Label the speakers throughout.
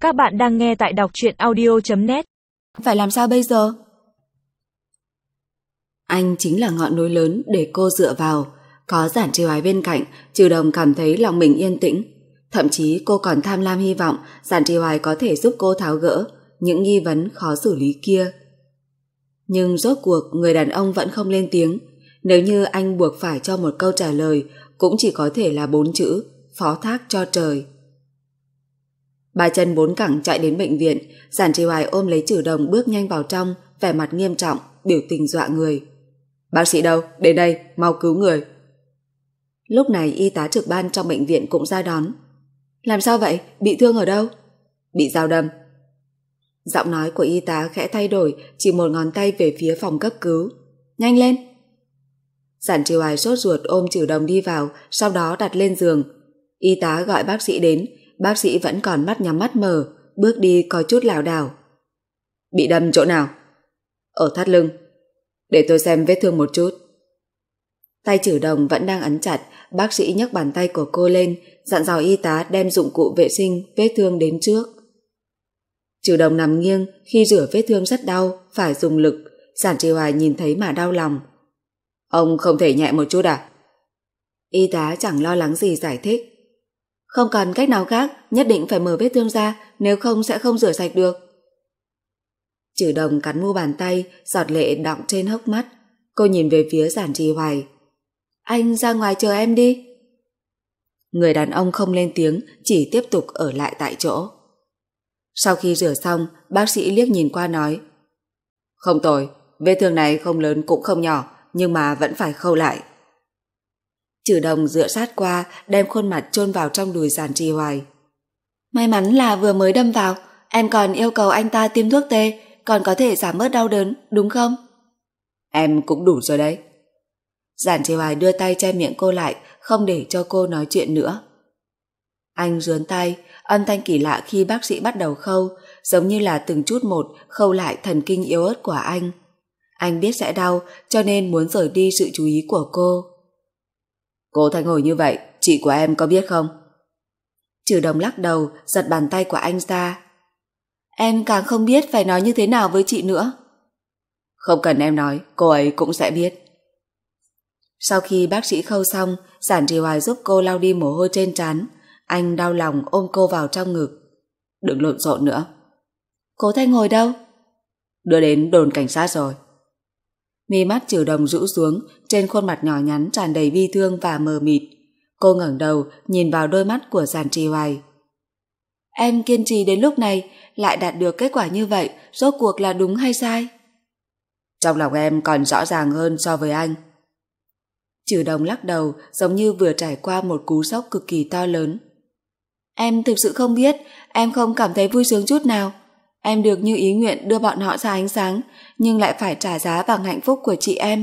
Speaker 1: Các bạn đang nghe tại đọc truyện audio.net.
Speaker 2: Phải làm sao bây giờ? Anh chính là ngọn núi lớn để cô dựa vào. Có Giản Trì Hoài bên cạnh, Trừ Đồng cảm thấy lòng mình yên tĩnh. Thậm chí cô còn tham lam hy vọng Giản Trì Hoài có thể giúp cô tháo gỡ những nghi vấn khó xử lý kia. Nhưng rốt cuộc người đàn ông vẫn không lên tiếng. Nếu như anh buộc phải cho một câu trả lời, cũng chỉ có thể là 4 chữ: phó thác cho trời. Ba chân bốn cẳng chạy đến bệnh viện, Giản Trì Hoài ôm lấy Trừ Đồng bước nhanh vào trong, vẻ mặt nghiêm trọng, biểu tình dọa người. Bác sĩ đâu? Đến đây, mau cứu người. Lúc này y tá trực ban trong bệnh viện cũng ra đón. Làm sao vậy? Bị thương ở đâu? Bị dao đâm. Giọng nói của y tá khẽ thay đổi, chỉ một ngón tay về phía phòng cấp cứu. Nhanh lên. Giản Trì Hoài sốt ruột ôm Trừ Đồng đi vào, sau đó đặt lên giường. Y tá gọi bác sĩ đến, bác sĩ vẫn còn mắt nhắm mắt mở, bước đi có chút lảo đảo. Bị đâm chỗ nào? Ở thắt lưng. Để tôi xem vết thương một chút. Tay Trừ Đồng vẫn đang ấn chặt, bác sĩ nhấc bàn tay của cô lên, dặn dò y tá đem dụng cụ vệ sinh vết thương đến trước. Trừ Đồng nằm nghiêng, khi rửa vết thương rất đau, phải dùng lực. Giản Trì Hoài nhìn thấy mà đau lòng. Ông không thể nhẹ một chút à? Y tá chẳng lo lắng gì giải thích. Không còn cách nào khác, nhất định phải mở vết thương ra, nếu không sẽ không rửa sạch được. Trừ Đồng cắn mu bàn tay, giọt lệ đọng trên hốc mắt. Cô nhìn về phía Giản Trì Hoài. Anh ra ngoài chờ em đi. Người đàn ông không lên tiếng, chỉ tiếp tục ở lại tại chỗ. Sau khi rửa xong, bác sĩ liếc nhìn qua nói. Không tồi, vết thương này không lớn cũng không nhỏ, nhưng mà vẫn phải khâu lại. Trừ Đồng dựa sát qua, đem khuôn mặt chôn vào trong đùi Giản Trì Hoài. May mắn là vừa mới đâm vào, em còn yêu cầu anh ta tiêm thuốc tê, còn có thể giảm bớt đau đớn, đúng không? Em cũng đủ rồi đấy. Giản Trì Hoài đưa tay che miệng cô lại, không để cho cô nói chuyện nữa. Anh rướn tay, âm thanh kỳ lạ khi bác sĩ bắt đầu khâu, giống như là từng chút một khâu lại thần kinh yếu ớt của anh. Anh biết sẽ đau, cho nên muốn rời đi sự chú ý của cô. Cô Thanh Hồi như vậy, chị của em có biết không? Trừ Đồng lắc đầu, giật bàn tay của anh ra. Em càng không biết phải nói như thế nào với chị nữa. Không cần em nói, cô ấy cũng sẽ biết. Sau khi bác sĩ khâu xong, Giản Trì Hoài giúp cô lau đi mồ hôi trên trán. Anh đau lòng ôm cô vào trong ngực. Đừng lộn xộn nữa. Cô Thanh Hồi đâu? Đưa đến đồn cảnh sát rồi. Mi mắt Trừ Đồng rũ xuống, trên khuôn mặt nhỏ nhắn tràn đầy bi thương và mờ mịt. Cô ngẩng đầu nhìn vào đôi mắt của Giản Trì Hoài. Em kiên trì đến lúc này, lại đạt được kết quả như vậy, rốt cuộc là đúng hay sai? Trong lòng em còn rõ ràng hơn so với anh. Trừ Đồng lắc đầu, giống như vừa trải qua một cú sốc cực kỳ to lớn. Em thực sự không biết, em không cảm thấy vui sướng chút nào. Em được như ý nguyện đưa bọn họ ra ánh sáng, nhưng lại phải trả giá bằng hạnh phúc của chị em.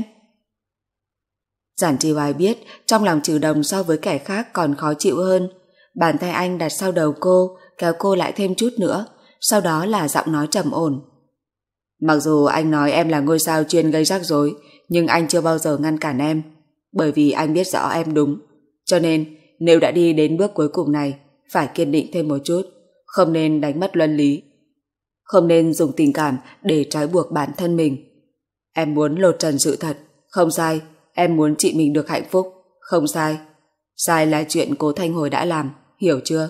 Speaker 2: Giản Trì Hoài biết trong lòng Trừ Đồng so với kẻ khác còn khó chịu hơn. Bàn tay anh đặt sau đầu cô, kéo cô lại thêm chút nữa, sau đó là giọng nói trầm ổn. Mặc dù anh nói em là ngôi sao chuyên gây rắc rối, nhưng anh chưa bao giờ ngăn cản em, bởi vì anh biết rõ em đúng. Cho nên nếu đã đi đến bước cuối cùng này, phải kiên định thêm một chút, không nên đánh mất luân lý, không nên dùng tình cảm để trói buộc bản thân mình. Em muốn lột trần sự thật, không sai. Em muốn chị mình được hạnh phúc, không sai. Sai là chuyện cô Thanh Hồi đã làm, hiểu chưa?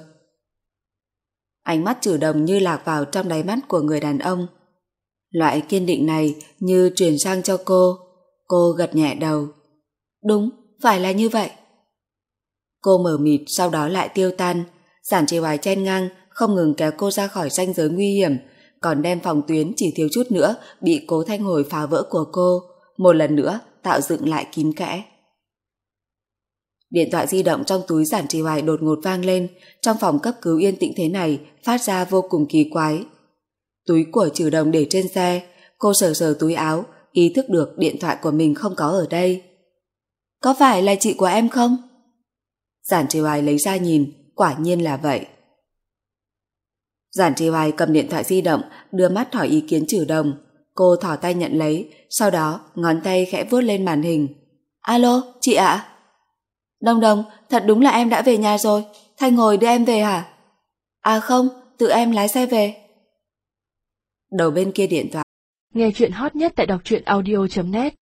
Speaker 2: Ánh mắt Trừ Đồng như lạc vào trong đáy mắt của người đàn ông. Loại kiên định này như truyền sang cho cô. Cô gật nhẹ đầu. Đúng, phải là như vậy. Cô mờ mịt, sau đó lại tiêu tan. Giản Trì Hoài chen ngang, không ngừng kéo cô ra khỏi ranh giới nguy hiểm, còn đem phòng tuyến chỉ thiếu chút nữa bị cố Thanh Hồi phá vỡ của cô, một lần nữa tạo dựng lại kín kẽ. Điện thoại di động trong túi Giản Trì Hoài đột ngột vang lên. Trong phòng cấp cứu yên tĩnh thế này phát ra vô cùng kỳ quái. Túi của Trừ Đồng để trên xe. Cô sờ sờ túi áo, ý thức được điện thoại của mình không có ở đây. Có phải là chị của em không? Giản Trì Hoài lấy ra nhìn, quả nhiên là vậy. Giản Trì Hoài cầm điện thoại di động, đưa mắt hỏi ý kiến Trừ Đồng. Cô thỏ tay nhận lấy, sau đó ngón tay khẽ vuốt lên màn hình. Alo, chị ạ? Đồng Đồng, thật đúng là em đã về nhà rồi. Thanh Hồi đưa em về hả? À không, tự em lái xe về. Đầu bên kia điện thoại.
Speaker 1: Nghe chuyện hot nhất tại đọc truyện audio.net